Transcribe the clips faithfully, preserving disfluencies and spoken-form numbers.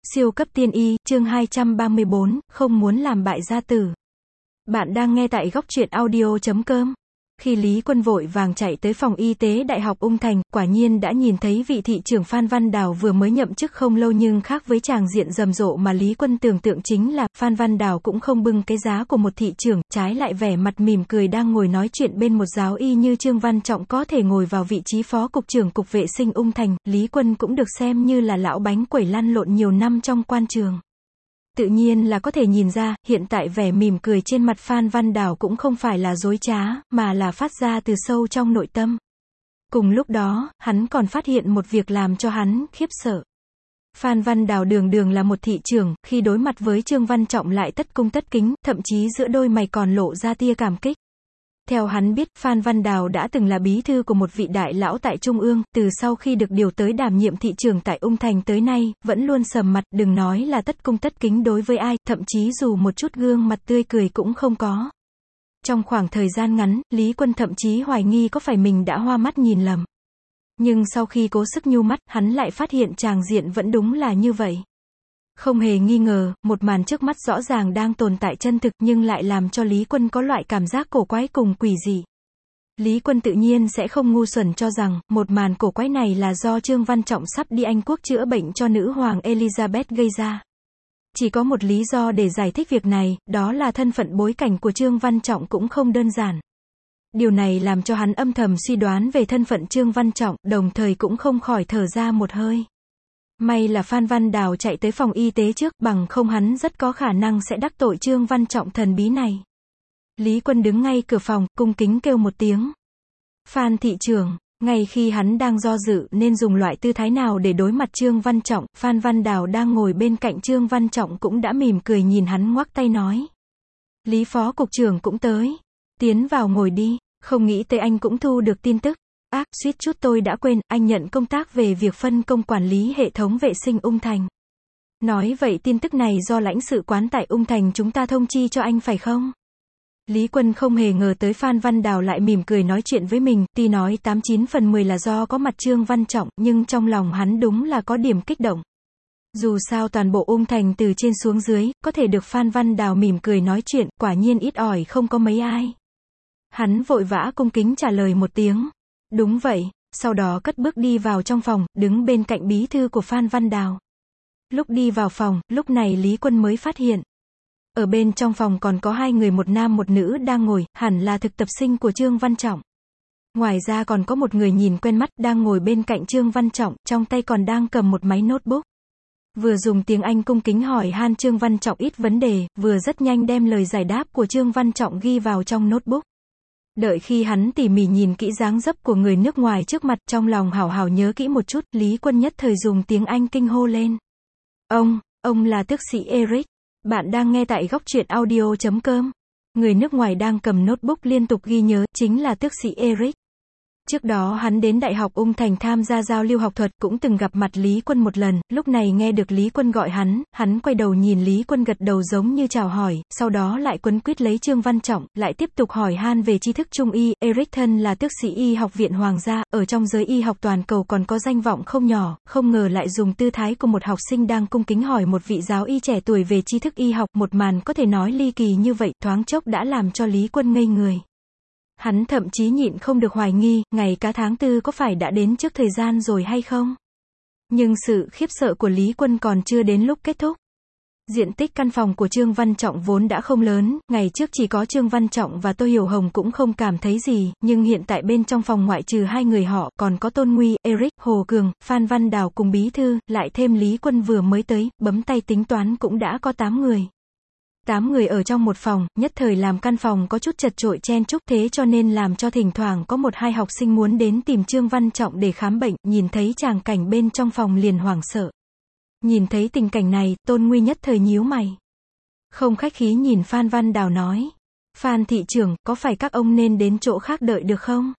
Siêu cấp tiên y, chương hai trăm ba mươi bốn, không muốn làm bại gia tử. Bạn đang nghe tại góc truyện audio chấm com. Khi Lý Quân vội vàng chạy tới phòng y tế Đại học Ung Thành, quả nhiên đã nhìn thấy vị thị trưởng Phan Văn Đào vừa mới nhậm chức không lâu, nhưng khác với tràng diện rầm rộ mà Lý Quân tưởng tượng, chính là Phan Văn Đào cũng không bưng cái giá của một thị trưởng, trái lại vẻ mặt mỉm cười đang ngồi nói chuyện bên một giáo y như Trương Văn Trọng có thể ngồi vào vị trí phó cục trưởng cục vệ sinh Ung Thành. Lý Quân cũng được xem như là lão bánh quẩy lăn lộn nhiều năm trong quan trường, tự nhiên là có thể nhìn ra, hiện tại vẻ mỉm cười trên mặt Phan Văn Đào cũng không phải là dối trá, mà là phát ra từ sâu trong nội tâm. Cùng lúc đó, hắn còn phát hiện một việc làm cho hắn khiếp sợ. Phan Văn Đào đường đường là một thị trưởng, khi đối mặt với Trương Văn Trọng lại tất cung tất kính, thậm chí giữa đôi mày còn lộ ra tia cảm kích. Theo hắn biết, Phan Văn Đào đã từng là bí thư của một vị đại lão tại Trung ương, từ sau khi được điều tới đảm nhiệm thị trưởng tại Ung Thành tới nay, vẫn luôn sầm mặt, đừng nói là tất cung tất kính đối với ai, thậm chí dù một chút gương mặt tươi cười cũng không có. Trong khoảng thời gian ngắn, Lý Quân thậm chí hoài nghi có phải mình đã hoa mắt nhìn lầm. Nhưng sau khi cố sức nhu mắt, hắn lại phát hiện tràng diện vẫn đúng là như vậy. Không hề nghi ngờ, một màn trước mắt rõ ràng đang tồn tại chân thực, nhưng lại làm cho Lý Quân có loại cảm giác cổ quái cùng quỷ dị. Lý Quân tự nhiên sẽ không ngu xuẩn cho rằng, một màn cổ quái này là do Trương Văn Trọng sắp đi Anh Quốc chữa bệnh cho nữ hoàng Elizabeth gây ra. Chỉ có một lý do để giải thích việc này, đó là thân phận bối cảnh của Trương Văn Trọng cũng không đơn giản. Điều này làm cho hắn âm thầm suy đoán về thân phận Trương Văn Trọng, đồng thời cũng không khỏi thở ra một hơi. May là Phan Văn Đào chạy tới phòng y tế trước, bằng không hắn rất có khả năng sẽ đắc tội Trương Văn Trọng thần bí này. Lý Quân đứng ngay cửa phòng, cung kính kêu một tiếng. Phan thị trưởng. Ngay khi hắn đang do dự nên dùng loại tư thái nào để đối mặt Trương Văn Trọng, Phan Văn Đào đang ngồi bên cạnh Trương Văn Trọng cũng đã mỉm cười nhìn hắn ngoắc tay nói. Lý phó cục trưởng cũng tới. Tiến vào ngồi đi, không nghĩ tới anh cũng thu được tin tức. Ác, à, suýt chút tôi đã quên, anh nhận công tác về việc phân công quản lý hệ thống vệ sinh Ung Thành. Nói vậy tin tức này do lãnh sự quán tại Ung Thành chúng ta thông chi cho anh phải không? Lý Quân không hề ngờ tới Phan Văn Đào lại mỉm cười nói chuyện với mình, tuy nói tám chín phần mười là do có mặt Trương Văn Trọng, nhưng trong lòng hắn đúng là có điểm kích động. Dù sao toàn bộ Ung Thành từ trên xuống dưới, có thể được Phan Văn Đào mỉm cười nói chuyện, quả nhiên ít ỏi không có mấy ai. Hắn vội vã cung kính trả lời một tiếng. Đúng vậy, sau đó cất bước đi vào trong phòng, đứng bên cạnh bí thư của Phan Văn Đào. Lúc đi vào phòng, lúc này Lý Quân mới phát hiện. Ở bên trong phòng còn có hai người, một nam một nữ đang ngồi, hẳn là thực tập sinh của Trương Văn Trọng. Ngoài ra còn có một người nhìn quen mắt đang ngồi bên cạnh Trương Văn Trọng, trong tay còn đang cầm một máy notebook. Vừa dùng tiếng Anh cung kính hỏi han Trương Văn Trọng ít vấn đề, vừa rất nhanh đem lời giải đáp của Trương Văn Trọng ghi vào trong notebook. Đợi khi hắn tỉ mỉ nhìn kỹ dáng dấp của người nước ngoài trước mặt, trong lòng hào hào nhớ kỹ một chút, Lý Quân nhất thời dùng tiếng Anh kinh hô lên. Ông, ông là tước sĩ Eric. Bạn đang nghe tại góc truyện audio chấm com. Người nước ngoài đang cầm notebook liên tục ghi nhớ, chính là tước sĩ Eric. Trước đó hắn đến Đại học Ung Thành tham gia giao lưu học thuật, cũng từng gặp mặt Lý Quân một lần, lúc này nghe được Lý Quân gọi hắn, hắn quay đầu nhìn Lý Quân gật đầu giống như chào hỏi, sau đó lại quấn quýt lấy Trương Văn Trọng, lại tiếp tục hỏi han về tri thức trung y. Eric thân là tước sĩ y học viện Hoàng gia, ở trong giới y học toàn cầu còn có danh vọng không nhỏ, không ngờ lại dùng tư thái của một học sinh đang cung kính hỏi một vị giáo y trẻ tuổi về tri thức y học, một màn có thể nói ly kỳ như vậy, thoáng chốc đã làm cho Lý Quân ngây người. Hắn thậm chí nhịn không được hoài nghi, ngày cá tháng tư có phải đã đến trước thời gian rồi hay không? Nhưng sự khiếp sợ của Lý Quân còn chưa đến lúc kết thúc. Diện tích căn phòng của Trương Văn Trọng vốn đã không lớn, ngày trước chỉ có Trương Văn Trọng và Tô Hiểu Hồng cũng không cảm thấy gì, nhưng hiện tại bên trong phòng ngoại trừ hai người họ, còn có Tôn Nguy, Eric, Hồ Cường, Phan Văn Đào cùng bí thư, lại thêm Lý Quân vừa mới tới, bấm tay tính toán cũng đã có tám người. Tám người ở trong một phòng, nhất thời làm căn phòng có chút chật chội chen chúc, thế cho nên làm cho thỉnh thoảng có một hai học sinh muốn đến tìm Trương Văn Trọng để khám bệnh, nhìn thấy tràng cảnh bên trong phòng liền hoảng sợ. Nhìn thấy tình cảnh này, Tôn Nguy nhất thời nhíu mày. Không khách khí nhìn Phan Văn Đào nói. Phan thị trưởng, có phải các ông nên đến chỗ khác đợi được không?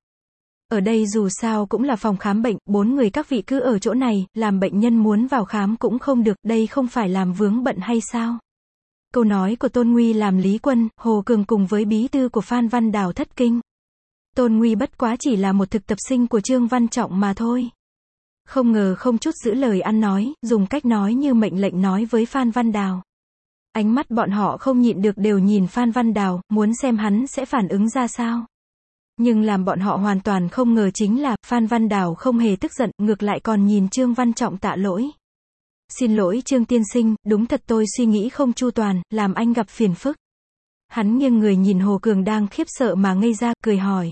Ở đây dù sao cũng là phòng khám bệnh, bốn người các vị cứ ở chỗ này, làm bệnh nhân muốn vào khám cũng không được, đây không phải làm vướng bận hay sao? Câu nói của Tôn Nguy làm Lý Quân, Hồ Cường cùng với bí thư của Phan Văn Đào thất kinh. Tôn Nguy bất quá chỉ là một thực tập sinh của Trương Văn Trọng mà thôi. Không ngờ không chút giữ lời ăn nói, dùng cách nói như mệnh lệnh nói với Phan Văn Đào. Ánh mắt bọn họ không nhịn được đều nhìn Phan Văn Đào, muốn xem hắn sẽ phản ứng ra sao. Nhưng làm bọn họ hoàn toàn không ngờ chính là, Phan Văn Đào không hề tức giận, ngược lại còn nhìn Trương Văn Trọng tạ lỗi. Xin lỗi Trương tiên sinh, đúng thật tôi suy nghĩ không chu toàn, làm anh gặp phiền phức. Hắn nghiêng người nhìn Hồ Cường đang khiếp sợ mà ngây ra, cười hỏi.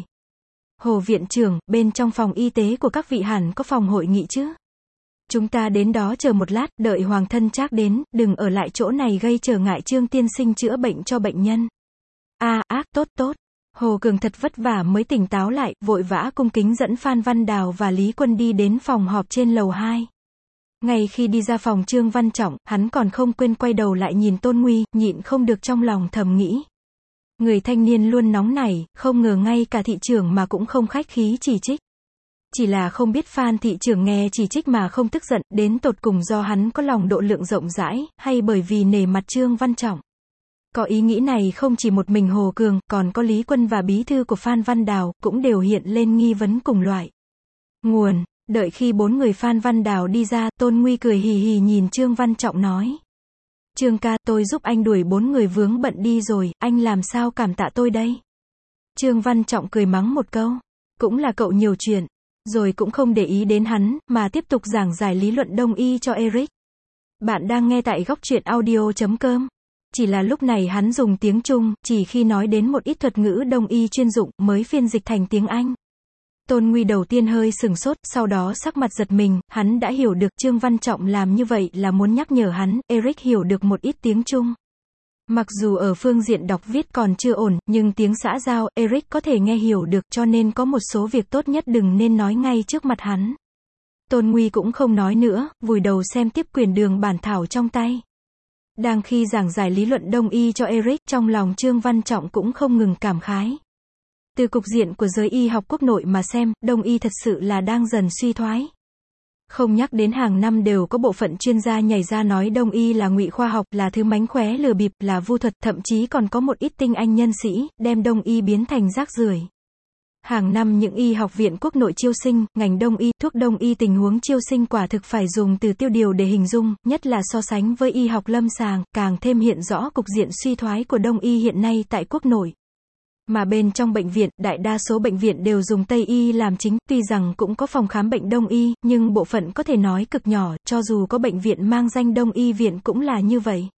Hồ viện trưởng, bên trong phòng y tế của các vị hẳn có phòng hội nghị chứ? Chúng ta đến đó chờ một lát, đợi Hoàng thân Trác đến, đừng ở lại chỗ này gây trở ngại Trương tiên sinh chữa bệnh cho bệnh nhân. A, ác, tốt tốt. Hồ Cường thật vất vả mới tỉnh táo lại, vội vã cung kính dẫn Phan Văn Đào và Lý Quân đi đến phòng họp trên lầu hai. Ngay khi đi ra phòng Trương Văn Trọng, hắn còn không quên quay đầu lại nhìn Tôn Nguy, nhịn không được trong lòng thầm nghĩ. Người thanh niên luôn nóng nảy, không ngờ ngay cả thị trưởng mà cũng không khách khí chỉ trích. Chỉ là không biết Phan thị trưởng nghe chỉ trích mà không tức giận, đến tột cùng do hắn có lòng độ lượng rộng rãi, hay bởi vì nể mặt Trương Văn Trọng. Có ý nghĩ này không chỉ một mình Hồ Cường, còn có Lý Quân và bí thư của Phan Văn Đào, cũng đều hiện lên nghi vấn cùng loại. Nguồn, đợi khi bốn người Phan Văn Đào đi ra, Tôn Nguy cười hì hì nhìn Trương Văn Trọng nói. Trương ca, tôi giúp anh đuổi bốn người vướng bận đi rồi, anh làm sao cảm tạ tôi đây? Trương Văn Trọng cười mắng một câu. Cũng là cậu nhiều chuyện. Rồi cũng không để ý đến hắn, mà tiếp tục giảng giải lý luận đông y cho Eric. Bạn đang nghe tại góc truyện audio chấm com. Chỉ là lúc này hắn dùng tiếng Trung, chỉ khi nói đến một ít thuật ngữ đông y chuyên dụng, mới phiên dịch thành tiếng Anh. Tôn Nguy đầu tiên hơi sừng sốt, sau đó sắc mặt giật mình, hắn đã hiểu được Trương Văn Trọng làm như vậy là muốn nhắc nhở hắn, Eric hiểu được một ít tiếng Trung. Mặc dù ở phương diện đọc viết còn chưa ổn, nhưng tiếng xã giao, Eric có thể nghe hiểu được, cho nên có một số việc tốt nhất đừng nên nói ngay trước mặt hắn. Tôn Nguy cũng không nói nữa, vùi đầu xem tiếp quyển đường bản thảo trong tay. Đang khi giảng giải lý luận đông y cho Eric, trong lòng Trương Văn Trọng cũng không ngừng cảm khái. Từ cục diện của giới y học quốc nội mà xem, đông y thật sự là đang dần suy thoái. Không nhắc đến hàng năm đều có bộ phận chuyên gia nhảy ra nói đông y là ngụy khoa học, là thứ mánh khóe lừa bịp, là vu thuật, thậm chí còn có một ít tinh anh nhân sĩ, đem đông y biến thành rác rưởi. Hàng năm những y học viện quốc nội chiêu sinh, ngành đông y, thuốc đông y tình huống chiêu sinh quả thực phải dùng từ tiêu điều để hình dung, nhất là so sánh với y học lâm sàng, càng thêm hiện rõ cục diện suy thoái của đông y hiện nay tại quốc nội. Mà bên trong bệnh viện, đại đa số bệnh viện đều dùng Tây y làm chính, tuy rằng cũng có phòng khám bệnh đông y, nhưng bộ phận có thể nói cực nhỏ, cho dù có bệnh viện mang danh đông y viện cũng là như vậy.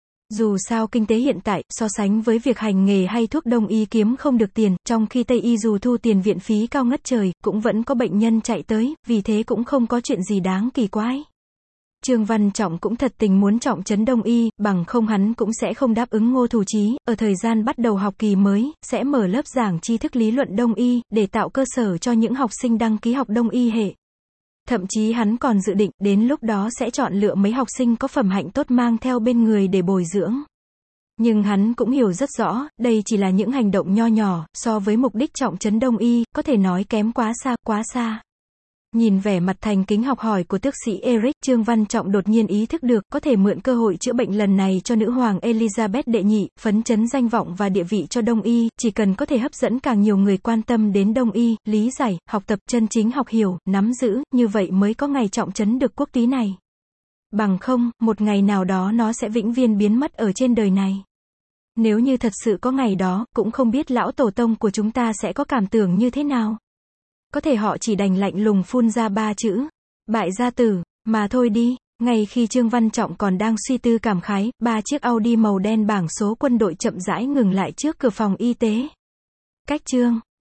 Dù sao kinh tế hiện tại, so sánh với việc hành nghề hay thuốc đông y kiếm không được tiền, trong khi Tây y dù thu tiền viện phí cao ngất trời, cũng vẫn có bệnh nhân chạy tới, vì thế cũng không có chuyện gì đáng kỳ quái. Trương Văn Trọng cũng thật tình muốn trọng trấn đông y, bằng không hắn cũng sẽ không đáp ứng Ngô Thủ Chí, ở thời gian bắt đầu học kỳ mới, sẽ mở lớp giảng tri thức lý luận đông y, để tạo cơ sở cho những học sinh đăng ký học đông y hệ. Thậm chí hắn còn dự định, đến lúc đó sẽ chọn lựa mấy học sinh có phẩm hạnh tốt mang theo bên người để bồi dưỡng. Nhưng hắn cũng hiểu rất rõ, đây chỉ là những hành động nho nhỏ, so với mục đích trọng trấn đông y, có thể nói kém quá xa, quá xa. Nhìn vẻ mặt thành kính học hỏi của tước sĩ Eric, Trương Văn Trọng đột nhiên ý thức được, có thể mượn cơ hội chữa bệnh lần này cho nữ hoàng Elizabeth đệ nhị, phấn chấn danh vọng và địa vị cho đông y, chỉ cần có thể hấp dẫn càng nhiều người quan tâm đến đông y, lý giải, học tập chân chính học hiểu, nắm giữ, như vậy mới có ngày trọng trấn được quốc túy này. Bằng không, một ngày nào đó nó sẽ vĩnh viễn biến mất ở trên đời này. Nếu như thật sự có ngày đó, cũng không biết lão tổ tông của chúng ta sẽ có cảm tưởng như thế nào. Có thể họ chỉ đành lạnh lùng phun ra ba chữ, bại gia tử, mà thôi đi. Ngay khi Trương Văn Trọng còn đang suy tư cảm khái, ba chiếc Audi màu đen bảng số quân đội chậm rãi ngừng lại trước cửa phòng y tế. Cách Trương